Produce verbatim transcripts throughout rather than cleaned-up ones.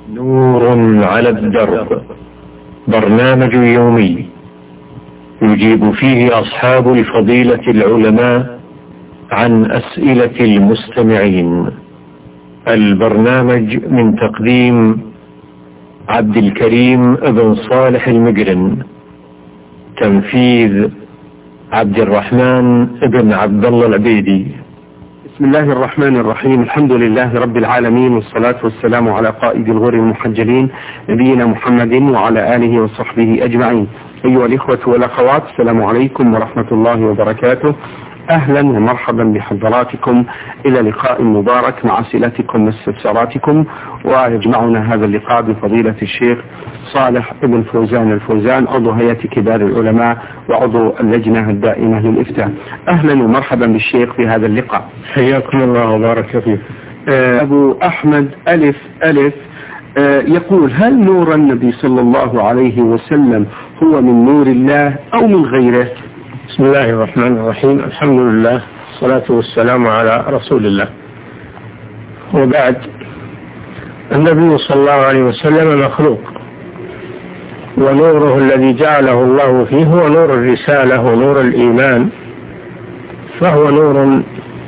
نور على الدرب، برنامج يومي يجيب فيه أصحاب الفضيلة العلماء عن أسئلة المستمعين. البرنامج من تقديم عبد الكريم بن صالح المقرن، تنفيذ عبد الرحمن بن عبد الله العبيدي. بسم الله الرحمن الرحيم. الحمد لله رب العالمين، والصلاة والسلام على قائد الغر المحجلين نبينا محمد وعلى آله وصحبه أجمعين. أيها الإخوة والأخوات، السلام عليكم ورحمة الله وبركاته. أهلا ومرحبا بحضراتكم إلى لقاء مبارك مع أسئلتكم واستفساراتكم. ويجمعنا هذا اللقاء بفضيلة الشيخ صالح بن فوزان الفوزان، عضو هيئة كبار العلماء وعضو اللجنة الدائمة للإفتاء. أهلا ومرحبا بالشيخ في هذا اللقاء. حياكم الله وبارك فيك. أبو أحمد ألف ألف يقول: هل نور النبي صلى الله عليه وسلم هو من نور الله أو من غيره؟ بسم الله الرحمن الرحيم. الحمد لله، الصلاة والسلام على رسول الله، وبعد. النبي صلى الله عليه وسلم مخلوق، ونوره الذي جعله الله فيه هو نور الرسالة ونور الإيمان، فهو نور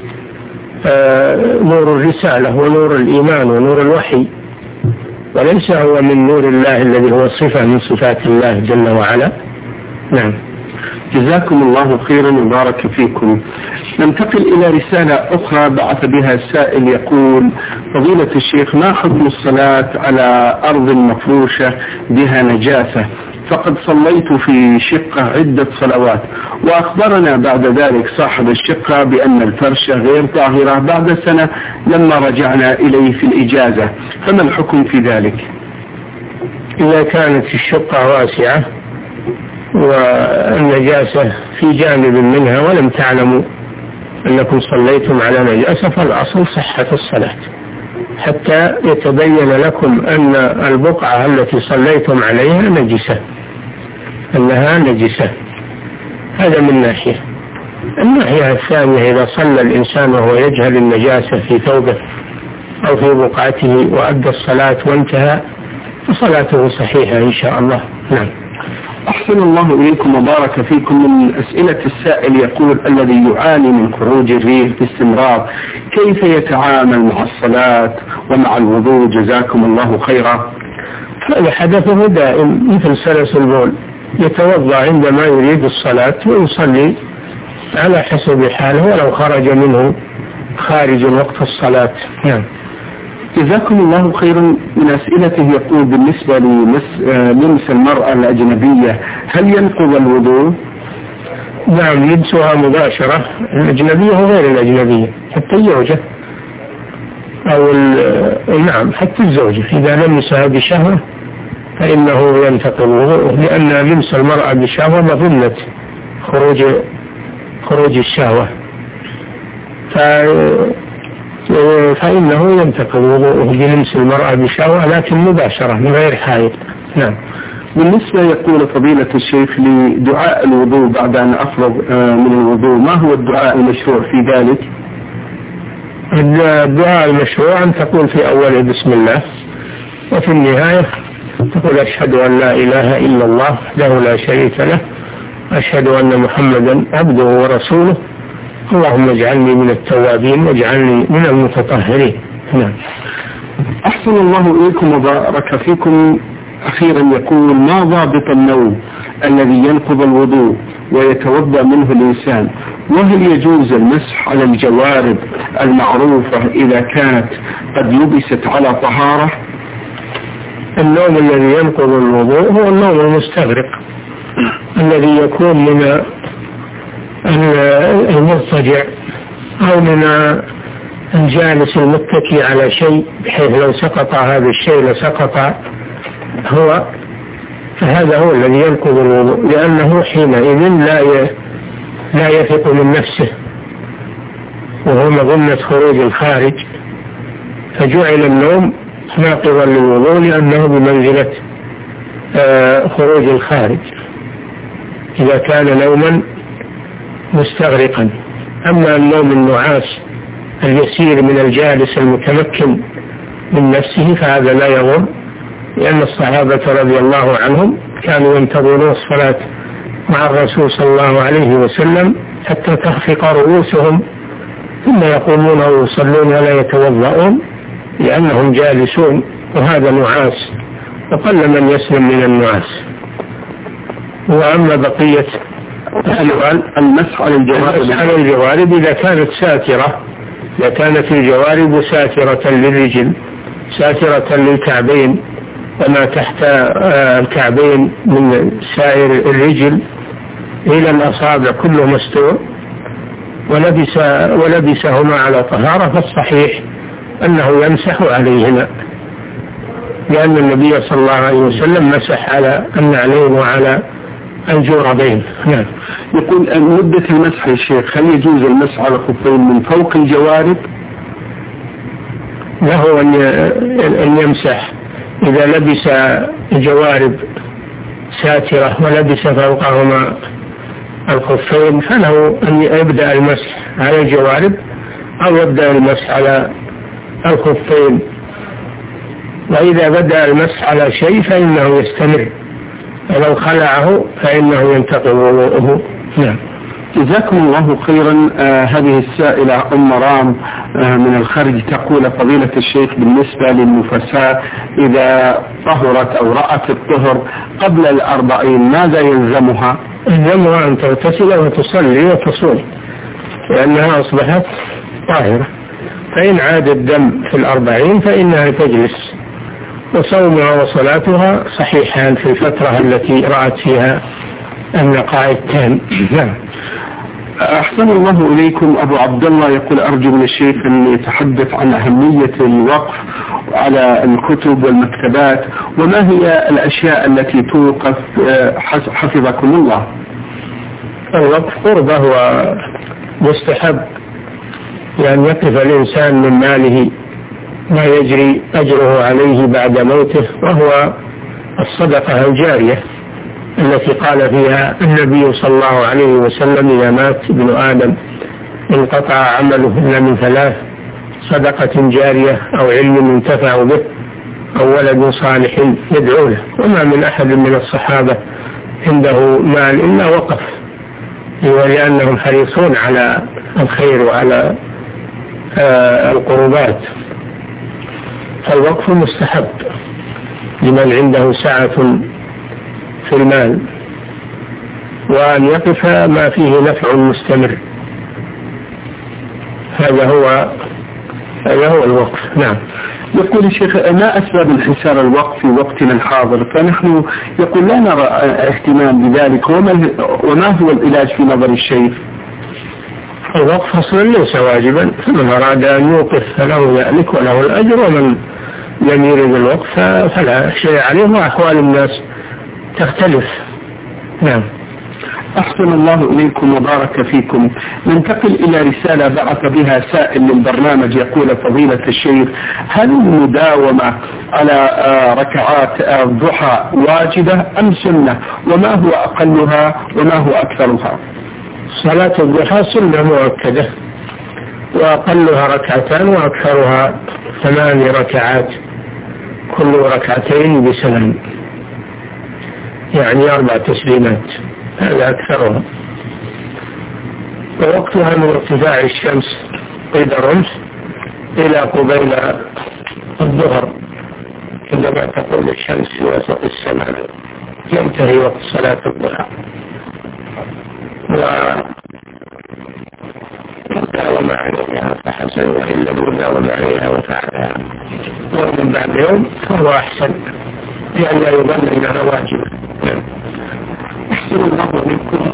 آه نور الرسالة ونور الإيمان ونور الوحي، وليس هو من نور الله الذي هو صفة من صفات الله جل وعلا. نعم. جزاكم الله خيرا وبارك فيكم. ننتقل إلى رسالة أخرى بعث بها السائل يقول: فضيلة الشيخ، ما حكم الصلاة على أرض مفروشة بها نجاسة؟ فقد صليت في شقة عدة صلوات، وأخبرنا بعد ذلك صاحب الشقة بأن الفرشة غير طاهرة بعد سنة لما رجعنا إليه في الإجازة، فما الحكم في ذلك؟ إذا كانت الشقة واسعة والنجاسة في جانب منها ولم تعلموا أنكم صليتم على نجاسة، فالأصل صحة الصلاة حتى يتبين لكم أن البقعة التي صليتم عليها نجسة، أنها نجسة. هذا من ناحية. الناحية الثانية، إذا صلى الإنسان وهو يجهل النجاسة في ثوبه أو في بقعته وأدى الصلاة وانتهى، فصلاته صحيحة إن شاء الله. نعم. أحسن الله إليكم وبارك فيكم. من أسئلة السائل يقول: الذي يعاني من خروج الريح باستمرار كيف يتعامل مع الصلاة ومع الوضوء؟ جزاكم الله خيرا. هذا حدثه دائم مثل سلس البول، يتوضأ عندما يريد الصلاة ويصلي على حسب حاله ولو خرج منه خارج وقت الصلاة. نعم. جزاكم الله خيرا. من أسئلته يقول: بالنسبة للمس المرأة الأجنبية هل ينقض الوضوء؟ نعم، يلمسها مباشرة، الأجنبية وغير الأجنبية، حتى الزوجة أو نعم حتى الزوجة إذا لمسها بشهوة فإنه ينتقض الوضوء، لأن لمس المرأة بشهوة مظنة خروج خروج الشهوة، ف فإنه ينتقض وضوءه بلمس المرأة بشهوة، لكن مباشرة من غير حائط. نعم. بالنسبة يقول فضيلة الشيخ لدعاء الوضوء بعد أن أفرغ من الوضوء، ما هو الدعاء المشروع في ذلك؟ الدعاء المشروع أن تقول في أوله بسم الله، وفي النهاية تقول: أشهد أن لا إله إلا الله وحده لا شريك له، أشهد أن محمدا عبده ورسوله، اللهم اجعلني من التوابين واجعلني من المتطهرين. نعم. أحسن الله إليكم وبارك فيكم. أخيرا يقول: ما ضابط النوم الذي ينقض الوضوء ويتوضأ منه الإنسان؟ وهل يجوز المسح على الجوارب المعروفة إذا كانت قد لبست على طهارة؟ النوم الذي ينقض الوضوء هو النوم المستغرق الذي يكون من المضطجع أو من الجالس المتكي على شيء، بحيث لو سقط هذا الشيء لسقط هو، فهذا هو الذي ينقض الوضوء، لأنه حينئذ لا لا يثق من نفسه وهو مظنة خروج الخارج، فجعل النوم ناقضا للوضوء لأنه بمنزلة خروج الخارج إذا كان نوما مستغرقا. أما النوم النعاس اليسير من الجالس المتمكن من نفسه فهذا لا يضر، لأن الصحابة رضي الله عنهم كانوا ينتظرون الصلاة مع الرسول صلى الله عليه وسلم حتى تخفق رؤوسهم ثم يقومون ويصلون ولا يتوضؤون لأنهم جالسون، وهذا نعاس وقل من يسلم من النعاس. وأما بقية السؤال المسح على الجوارب على الجوارب إذا كانت ساترة، إذا كانت الجوارب ساترة للرجل ساترة للكعبين وما تحت الكعبين من سائر الرجل إلى الأصابع كله مستور ولبس ولبسهما على طهارة، فالصحيح أنه يمسح عليهما، لأن النبي صلى الله عليه وسلم مسح على النعلين وعلى الجوربين. نعم. يقول مدة المسح يا شيخ، هل يجوز المسح على الخفين من فوق الجوارب؟ له أن يمسح إذا لبس الجوارب ساترة ولبس فوقهما الخفين، فله أن يبدأ المسح على الجوارب أو يبدأ المسح على الخفين، وإذا بدأ المسح على شيء فإنه يستمر، ولو خلعه فإنه ينتقض وضوءه. نعم. جزاكم الله خيرا. آه هذه السائلة أم رام آه من الخارج تقول فضيلة الشيخ بالنسبة للنفساء إذا طهرت أو رأت الطهر قبل الأربعين ماذا يلزمها؟ يلزمها أن تغتسل وتصلي وتصوم لأنها أصبحت طاهرة، فإن عاد الدم في الأربعين فإنها تجلس، وصومها وصلاتها صحيحان في الفترة التي رأت فيها النقاء التام. نعم. أحسن الله إليكم. أبو عبد الله يقول أرجو من الشيخ أن يتحدث عن أهمية الوقف على الكتب والمكتبات، وما هي الأشياء التي توقف حفظكم الله. الوقف قربة ومستحب، لأن يقف الإنسان من ماله ما يجري أجره عليه بعد موته، وهو الصدقة الجارية التي قال فيها النبي صلى الله عليه وسلم إذا مات ابن آدم انقطع عمله إلا من ثلاث: صدقة جارية أو علم ينتفع به أو ولد صالح يدعو له. وما من أحد من الصحابة عنده مال إلا وقف، ولأنهم حريصون على الخير وعلى آه القربات. فالوقف مستحب لمن عنده سعة في المال، وأن يقف ما فيه نفع مستمر. هذا هو هذا هو الوقف. نعم. يقول الشيخ ما أسباب انحسار الوقف في وقتنا الحاضر؟ فنحن يقول لا نرى اهتمام بذلك، وما, وما هو العلاج في نظر الشيخ؟ الوقف أصلا ليس واجبا، فمن أراد أن يوقف فله ذلك وله الأجر، ومن لم يرد الوقف فلا شيء عليه، وأحوال الناس تختلف. نعم. أحسن الله إليكم وبارك فيكم. ننتقل إلى رسالة بعث بها سائل للبرنامج يقول فضيلة الشيخ هل المداومة على ركعات الضحى واجبة أم سنة، وما هو أقلها وما هو أكثرها؟ صلاة الضحى سنة مؤكدة، وأقلها ركعتان وأكثرها ثمان ركعات، كل ركعتين بسلام، يعني أربع تسليمات، هذا أكثرها. ووقتها من ارتفاع الشمس قيد الرمح إلى قبيل الظهر، عندما تقوم الشمس في وسط السماء ينتهي وقت صلاة الضحى. وداوم عليها فحسن، وإن لم يداوم عليها وفعلها ومن بعد يوم فهو أحسن، لأن لا يظن أنها واجبة. أحسن الله منكم.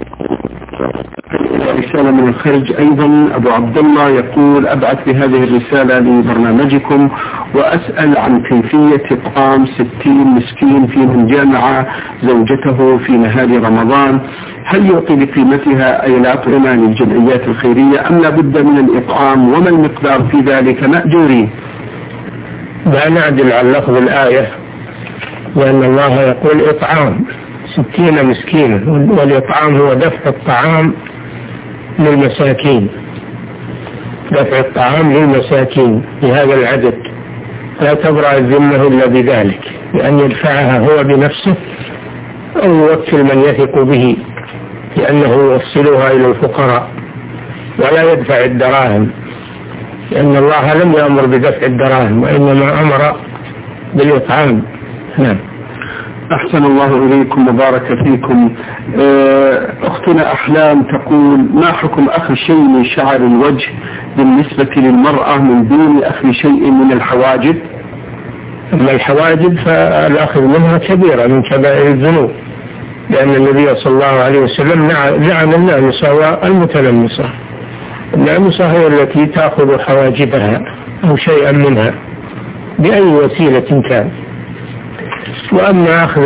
رسالة من الخارج أيضا أبو عبد الله يقول أبعث بهذه الرسالة لبرنامجكم وأسأل عن كيفية إطعام ستين مسكين في من جامع زوجته في نهار رمضان، هل يعطي بقيمتها أي الأطعمة للجمعيات الخيرية أم لا بد من الإطعام، وما المقدار في ذلك مأجورين؟ لا نعدل عن لفظ الآية، لأن الله يقول إطعام ستين مسكينا، والإطعام هو دفع الطعام للمساكين، دفع الطعام للمساكين بهذا العدد، لا تبرأ الذمة إلا بذلك. بأن يدفعها هو بنفسه أو يوكل من يثق به لأنه يوصلها إلى الفقراء ولا يدفع الدراهم، لأن الله لم يأمر بدفع الدراهم وإنما أمر بالإطعام. نعم. أحسن الله إليكم وبارك فيكم. أختنا أحلام تقول: ما حكم أخذ شيء من شعر الوجه بالنسبة للمرأة من دون أخذ شيء من الحواجب؟ أما الحواجب فالأخذ منها كبيرة من كبائر الذنوب، لأن النبي صلى الله عليه وسلم لعن النامصة والمتلمصة. النامصة هي التي تأخذ حواجبها أو شيئا منها بأي وسيلة كان. وأما أخذ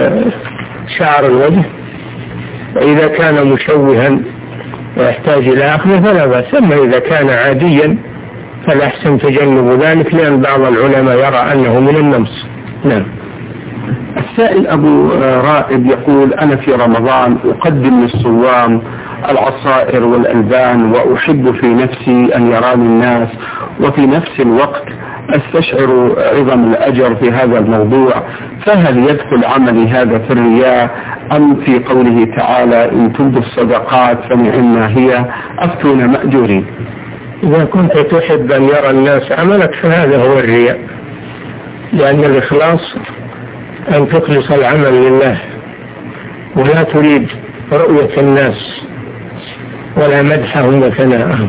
شعر الوجه وإذا كان مشوها ويحتاج إلى أخذه فلا بأس، أما إذا كان عاديا فالأحسن تجنب ذلك، لأن بعض العلماء يرى أنه من النمص. نعم. السائل أبو رائب يقول: أنا في رمضان أقدم للصوام العصائر والألبان وأحب في نفسي أن يراني الناس، وفي نفس الوقت أستشعر عظم الأجر في هذا الموضوع، فهل يدخل عملي هذا في الرياء أم في قوله تعالى: إن تبدوا الصدقات فنعما هي أفتون مأجورين؟ إذا كنت تحب أن يرى الناس عملك فهذا هو الرياء، لأن الإخلاص أن تخلص العمل لله ولا تريد رؤية الناس ولا مدحهم وثناءهم.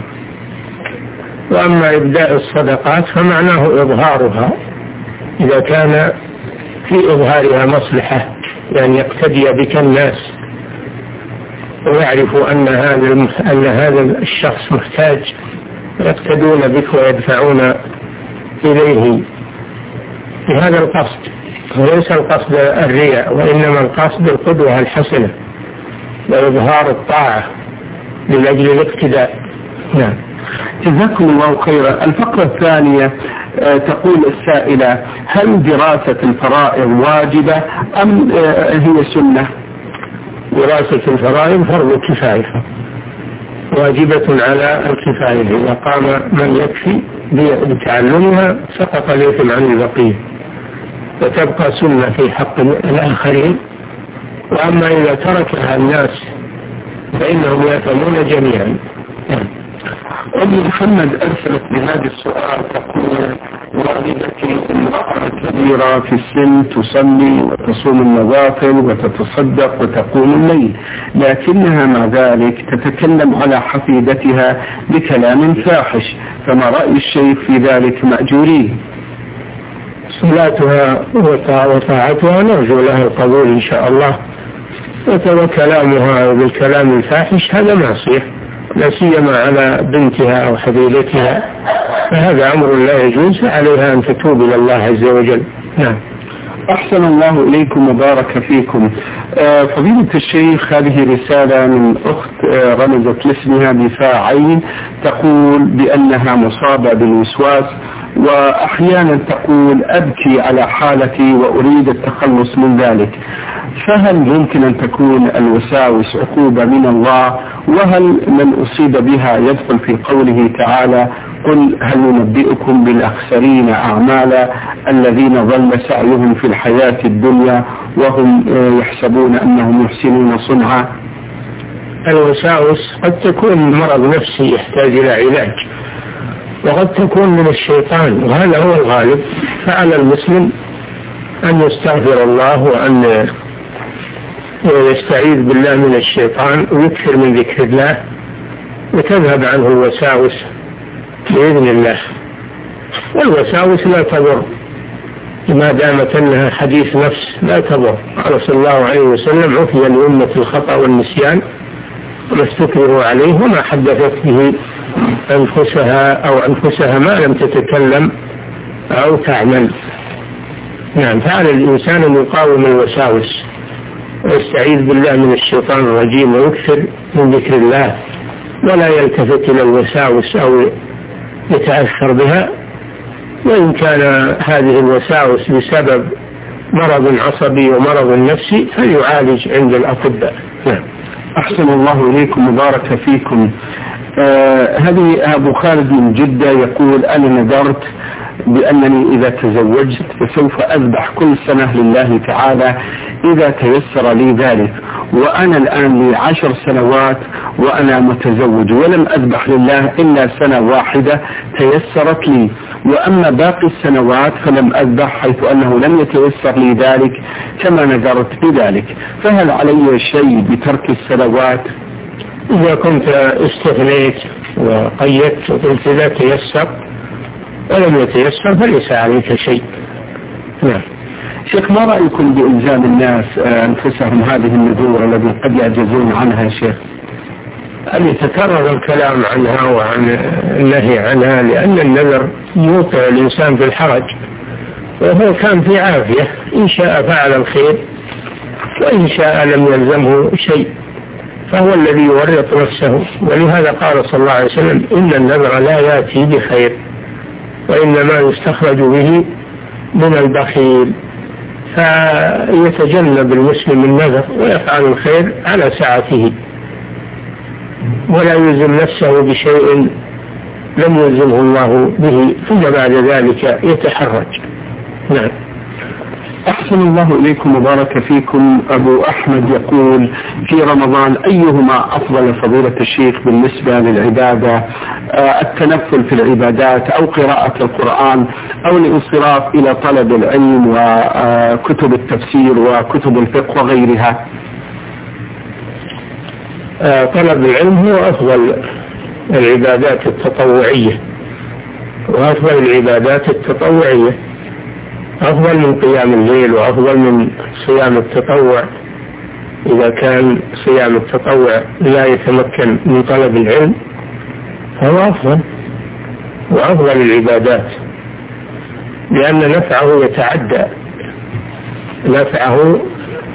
وأما إبداء الصدقات فمعناه إظهارها إذا كان في إظهارها مصلحة، يعني يقتدي بك الناس ويعرفوا أن هذا أن هذا الشخص محتاج يقتدون بك ويدفعون إليه بهذا القصد، وليس القصد الرياء وإنما القصد القدوة الحسنة وإظهار الطاعة من أجل الاقتداء. نعم. جزاكم الله خيرا. الفقرة الثانية تقول السائلة: هل دراسة الفرائض واجبة أم هي سنة؟ دراسة الفرائض فرض كفاية، واجبة على الكفاية، إذا قام من يكفي بتعلمها سقط الإثم عن البقية وتبقى سنة في حق الآخرين. وأما إذا تركها الناس فإنهم يأثمون جميعا. أم محمد أرسلت بهذا السؤال تقول: والدتي امرأة كبيرة في السن، تصلي وتصوم النوافل وتتصدق وتقوم الليل، لكنها مع ذلك تتكلم على حفيدتها بكلام فاحش، فما رأي الشيخ في ذلك مأجورين؟ صلاتها وطاعتها نرجو لها القبول إن شاء الله، وكلامها بالكلام الفاحش هذا معصية، لا سيما على بنتها أو حفيدتها، فهذا أمر لا يجوز، عليها أن تتوب إلى الله عز وجل. نعم. أحسن الله إليكم وبارك فيكم. آه فضيلة الشيخ، هذه رسالة من أخت آه رمزت لاسمها بفاعين، تقول بأنها مصابة بالوسواس، وأحيانا تقول: أبكي على حالتي وأريد التخلص من ذلك، فهل يمكن أن تكون الوساوس عقوبة من الله؟ وهل من أصيب بها يدخل في قوله تعالى: قل هل ننبئكم بالأخسرين أعمالا الذين ضل سعيهم في الحياة الدنيا وهم يحسبون أنهم يحسنون صنعا؟ الوساوس قد تكون مرض نفسي يحتاج إلى علاج، وقد تكون من الشيطان، وهذا هو الغالب. فعلى المسلم أن يستغفر الله وأن يستعيذ بالله من الشيطان ويكثر من ذكر الله، وتذهب عنه الوساوس بإذن الله. والوساوس لا تضر ما دامت أنها حديث نفس، لا تضر. قال صلى الله عليه وسلم: عفي لأمة الخطأ والنسيان وما استكبروا عليه وما حدثت به أنفسها أو أنفسها ما لم تتكلم أو تعمل. نعم. فعلى الإنسان أن يقاوم الوساوس ويستعيذ بالله من الشيطان الرجيم ويكثر من ذكر الله، ولا يلتفت إلى الوساوس أو يتأثر بها. وإن كان هذه الوساوس بسبب مرض عصبي ومرض نفسي فليعالج عند الأطباء. نعم. أحسن الله إليكم وبارك فيكم. آه هذه أبو خالد من جدة يقول: أنا نذرت بأنني إذا تزوجت فسوف أذبح كل سنة لله تعالى إذا تيسر لي ذلك، وأنا الآن لي عشر سنوات وأنا متزوج ولم أذبح لله إلا سنة واحدة تيسرت لي، وأما باقي السنوات فلم أذبح حيث أنه لم يتيسر لي ذلك كما نذرت بذلك، فهل علي شيء بترك السنوات؟ إذا كنت استثنيت وقيدت وقلت لا تيسر ولم يتيسر فليس عليك شيء. نعم. شيخ، ما رأيكم بإلزام الناس أنفسهم هذه النذور الذي قد يعجزون عنها يا شيخ؟ أن يتكرر الكلام عنها وعن النهي عنها، لأن النذر يوقع الإنسان في الحرج، وهو كان في عافية، إن شاء فعل الخير وإن شاء لم يلزمه شيء، فهو الذي يورط نفسه. ولهذا قال صلى الله عليه وسلم إن النذر لا يأتي بخير وإنما يستخرج به من البخيل، فيتجنب المسلم النذر ويفعل الخير على سعته ولا يلزم نفسه بشيء لم يلزمه الله به، ثم بعد ذلك يتحرج. نعم. أحسن الله إليكم وبارك فيكم. أبو أحمد يقول في رمضان أيهما أفضل فضيلة الشيخ بالنسبة للعبادة؟ آه التنفل في العبادات أو قراءة القرآن أو الانصراف إلى طلب العلم وكتب التفسير وكتب الفقه وغيرها؟ آه طلب العلم هو أفضل العبادات التطوعية، وأفضل العبادات التطوعية أفضل من قيام الليل وأفضل من صيام التطوع. إذا كان صيام التطوع لا يتمكن من طلب العلم فهو أفضل وأفضل العبادات، لأن نفعه يتعدى، نفعه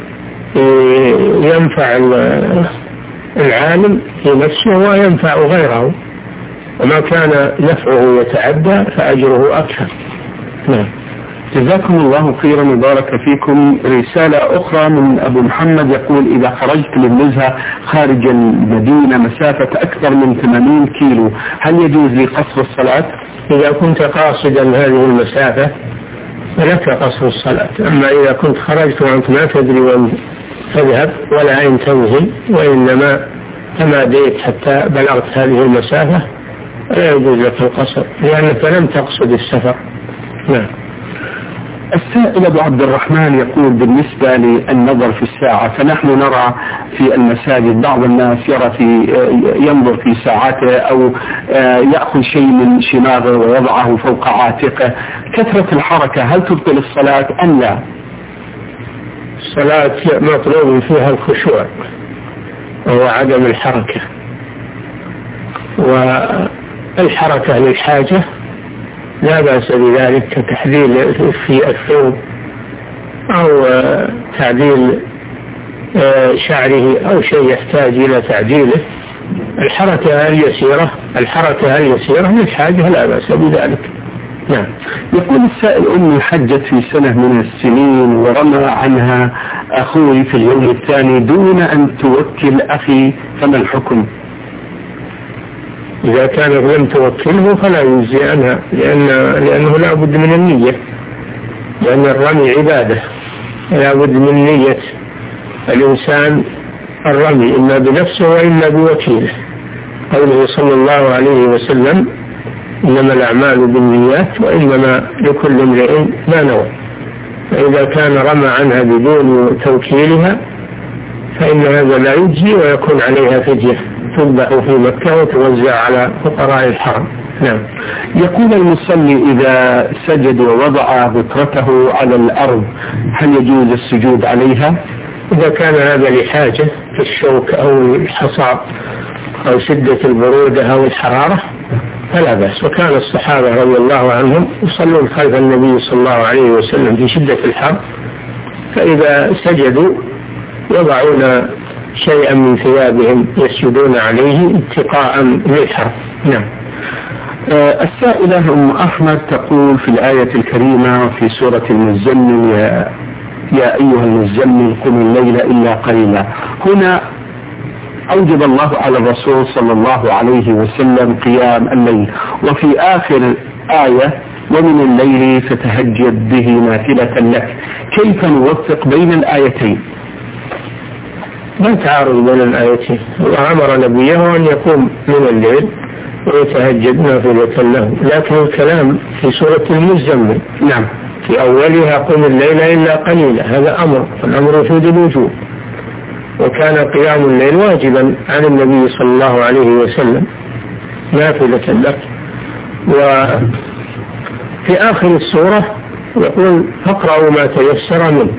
ينفع العالم في نفسه وينفع غيره، وما كان نفعه يتعدى فأجره أكثر. نعم. جزاكم الله خيرا وبارك فيكم. رسالة أخرى من أبو محمد يقول إذا خرجت للنزهة خارج المدينة مسافة أكثر من ثمانين كيلو هل يجوز لي قصر الصلاة؟ إذا كنت قاصدا هذه المسافة فلك قصر الصلاة، أما إذا كنت خرجت وأنت ما تدري وين تذهب ولا أين تنزل وإنما تماديت حتى بلغت هذه المسافة لا يجوز لك القصر لأنك لم تقصد السفر. نعم. السائل أبو عبد الرحمن يقول بالنسبة للنظر في الساعة، فنحن نرى في المساجد بعض الناس يرى في ينظر في ساعته أو يأخذ شيء من شماغه ويضعه فوق عاتقه، كثرة الحركة هل تبطل الصلاة أم لا؟ الصلاة مطلوب فيها الخشوع وهو عدم الحركة، والحركة للحاجة لا بأس بذلك كتحليل في الثوب أو تعديل شعره أو شيء يحتاج إلى تعديله. الحركة اليسيرة الحركة اليسيرة للحاجة لا بأس بذلك. نعم. يقول السائل أمي حجت في سنة من السنين ورمى عنها أخوي في اليوم الثاني دون أن توكل أخي، فما الحكم؟ إذا كان لم توكله فلا يجزي عنها، لأن لأنه لا بد من النية، لأن الرمي عبادة لا بد من نية الإنسان الرمي إما بنفسه وإما بوكيله. قوله صلى الله عليه وسلم إنما الأعمال بالنيات وإنما لكل امرئ ما نوى، فإذا كان رمى عنها بدون توكيلها فإن هذا لا يجزي ويكون عليها فدية تذبح في مكة وتوزع على فقراء الحرم. نعم. يقول المصلي إذا سجد ووضع بكرته على الأرض هل يجوز السجود عليها؟ إذا كان هذا لحاجة كالشوك أو الحصى أو شدة البرودة أو الحرارة فلا بأس، وكان الصحابة رضي الله عنهم يصلون خلف النبي صلى الله عليه وسلم في شدة الحر، فإذا سجدوا يضعون شيئا من ثيابهم يسجدون عليه اتقاء للحر. نعم. آه السائلة أم أحمد تقول في الآية الكريمة في سورة المزمل يا, يا أيها المزمل قم الليل إلا قليلا، هنا أوجب الله على الرسول صلى الله عليه وسلم قيام الليل، وفي آخر آية ومن الليل فتهجد به نافلة لك. كيف نوفق بين الآيتين؟ ما تعارض بين الآيتين. الله أمر نبيه أن يقوم من الليل ويتهجد نافلة له، لكن الكلام في سورة المزمل. نعم. في أولها قم الليل إلا قليلا، هذا أمر، والأمر يفيد الوجوب، وكان قيام الليل واجبا على النبي صلى الله عليه وسلم نافلة له. وفي آخر السورة يقول فاقرأوا ما تيسر منه،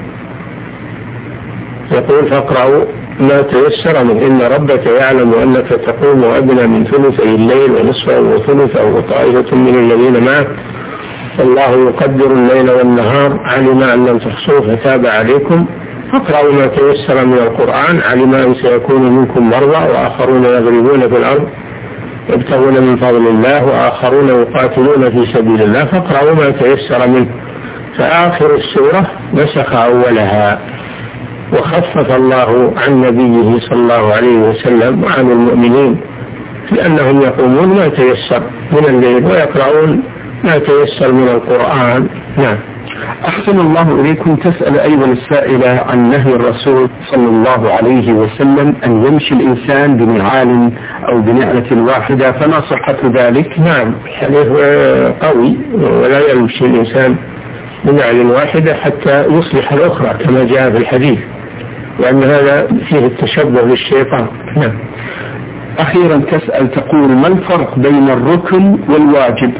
يقول فاقرأوا ما تيسر منه إن ربك يعلم أنك تقوم أدنى من ثلثي الليل ونصفه وثلثه وطائفة من الذين معك الله يقدر الليل والنهار علم أن لم تحصوه فتاب عليكم فاقرأوا ما تيسر من القرآن علم أن سيكون منكم مرضى وآخرون يضربون في الأرض يبتغون من فضل الله وآخرون يقاتلون في سبيل الله فاقرأوا ما تيسر منه. فآخر السورة نسخ أولها، وخفف الله عن نبيه صلى الله عليه وسلم وعن المؤمنين لأنهم يقومون ما تيسر من الليل ويقرؤون ما تيسر من القرآن. نعم. أحسن الله إليكم. تسأل أيضا السائلة عن نهي الرسول صلى الله عليه وسلم أن يمشي الإنسان بنعال أو بنعلة واحدة، فما صحة ذلك؟ نعم، حديث قوي، ولا يمشي الإنسان بنعل واحدة حتى يصلح الأخرى كما جاء في الحديث، لأن هذا فيه التشبه بالشيطان. نعم. أخيرا تسأل تقول ما الفرق بين الركن والواجب؟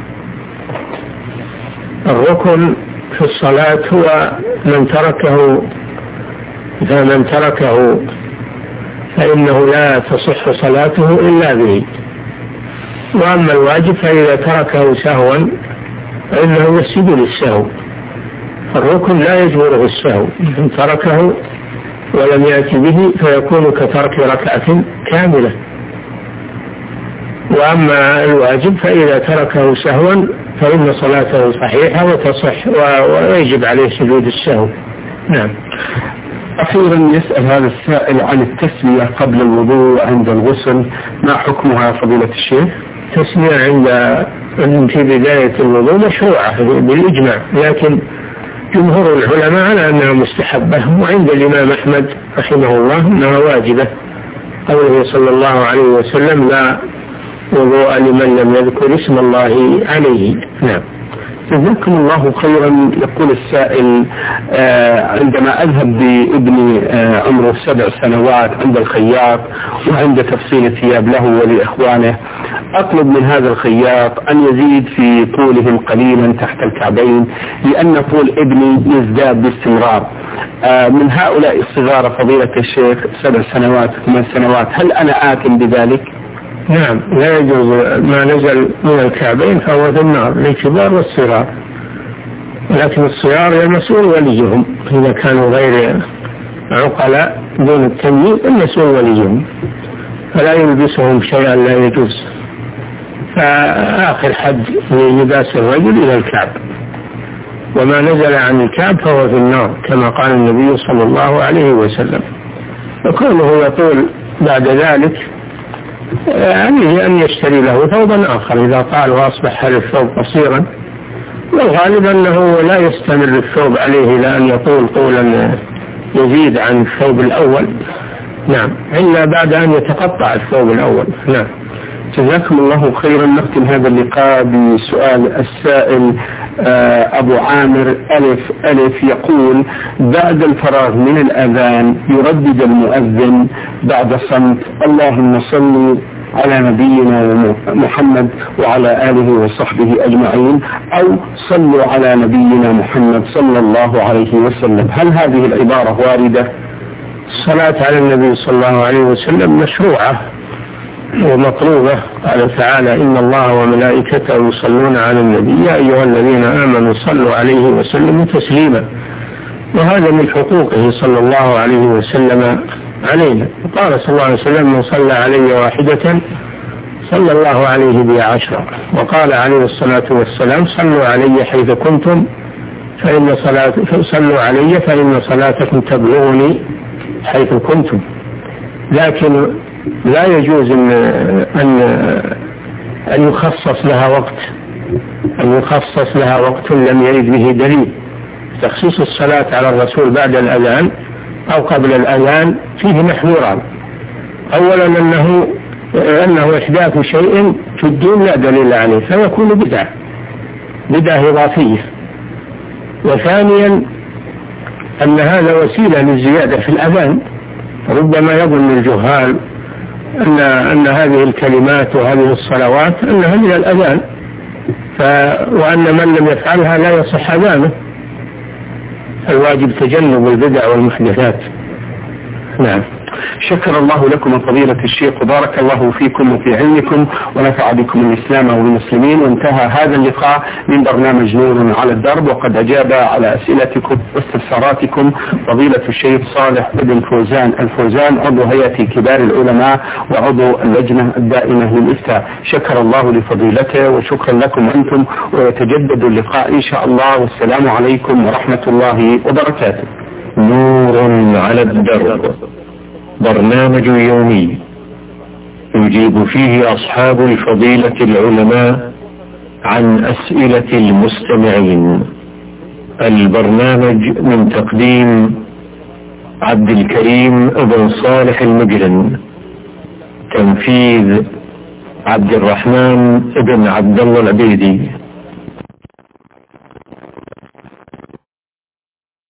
الركن في الصلاة هو من تركه فمن تركه فإنه لا تصح صلاته إلا به، وأما الواجب فإذا تركه سهوا فإنه يسجد للسهو. الركن لا يجبره السهو، إن تركه ولم يأتي به فيكون كترك ركعة كاملة. وأما الواجب فإذا تركه سهوا فإن صلاته صحيحة وتصح ويجب عليه سجود السهو. نعم. أخيرا يسأل هذا السائل عن التسمية قبل الوضوء عند الغسل، ما حكمها فضيلة الشيخ؟ التسمية عند في بداية الوضوء مشروعة بالإجماع، لكن جمهور العلماء على أنها مستحبة، وعند الإمام أحمد رحمه الله أنها واجبة، قوله صلى الله عليه وسلم لا وضوء لمن لم يذكر اسم الله عليه. نعم. جزاكم الله خيرا. يقول السائل آه عندما أذهب بابني آه عمره سبع سنوات عند الخياط وعند تفصيل ثياب له ولإخوانه، أطلب من هذا الخياط أن يزيد في طولهم قليلا تحت الكعبين لأن طول ابني يزداد باستمرار. آه من هؤلاء الصغار فضيلة الشيخ سبع سنوات ثمان سنوات، هل أنا آثم بذلك؟ نعم، لا يجوز ما نزل من الكعبين فهو في النار للكبار والصغار، لكن الصغار المسؤول وليهم إذا كانوا غير عقلاء دون التمييز المسؤول وليهم، فلا يلبسهم شيئا لا يجوز. فآخر حد لباس الرجل إلى الكعب، وما نزل عن الكعب فهو في النار كما قال النبي صلى الله عليه وسلم. وكونه يقول بعد ذلك عليه أن يشتري له ثوبا آخر إذا طال وأصبح هذا الثوب قصيرا، والغالب أنه لا يستمر الثوب عليه لأن يطول طولا يزيد عن الثوب الأول. نعم، إلا بعد أن يتقطع الثوب الأول. نعم. جزاكم الله خيرا. نختم هذا اللقاء بسؤال السائل أبو عامر ألف ألف يقول بعد الفراغ من الأذان يردد المؤذن بعد صمت اللهم صل على نبينا محمد وعلى آله وصحبه أجمعين، أو صلوا على نبينا محمد صلى الله عليه وسلم، هل هذه العبارة واردة؟ الصلاة على النبي صلى الله عليه وسلم مشروعة ومطلوبة. قال تعالى إن الله وملائكته يصلون على النبي يا أيها الذين آمنوا صلوا عليه وسلموا تسليما، وهذا من حقوقه صلى الله عليه وسلم علينا. قال صلى الله عليه وسلم من صلى علي واحدة صلى الله عليه بها عشرة، وقال عليه الصلاة والسلام صلوا علي حيث كنتم فإن صلاة صلوا علي فإن صلاتكم تبلغني حيث كنتم. لكن لا يجوز أن أن أن يخصص لها وقت أن يخصص لها وقت لم يرد به دليل. تخصيص الصلاة على الرسول بعد الأذان أو قبل الأذان فيه محذوران. أولا أنه أنه إحداث شيء في الدين لا دليل عليه فيكون بدعة بدعة إضافية. وثانيا أن هذا وسيلة للزيادة في الأذان. ربما يظن الجهال أن أن هذه الكلمات وهذه الصلوات أنها من الأذان، ف وأن من لم يفعلها لا يصح أذانه. الواجب تجنب البدع والمحدثات. نعم. شكر الله لكم فضيلة الشيخ وبارك الله فيكم وفي علمكم ونفع بكم الإسلام والمسلمين. وانتهى هذا اللقاء من برنامج نور على الدرب، وقد أجاب على أسئلتكم واستفساراتكم فضيلة الشيخ صالح بن فوزان الفوزان عضو هيئة كبار العلماء وعضو اللجنة الدائمة للإفتاء. شكر الله لفضيلته وشكرا لكم أنتم، ويتجدد اللقاء إن شاء الله، والسلام عليكم ورحمة الله وبركاته. نور على الدرب، برنامج يومي يجيب فيه أصحاب الفضيلة العلماء عن أسئلة المستمعين. البرنامج من تقديم عبد الكريم بن صالح المجرن، تنفيذ عبد الرحمن بن عبد الله العبيدي.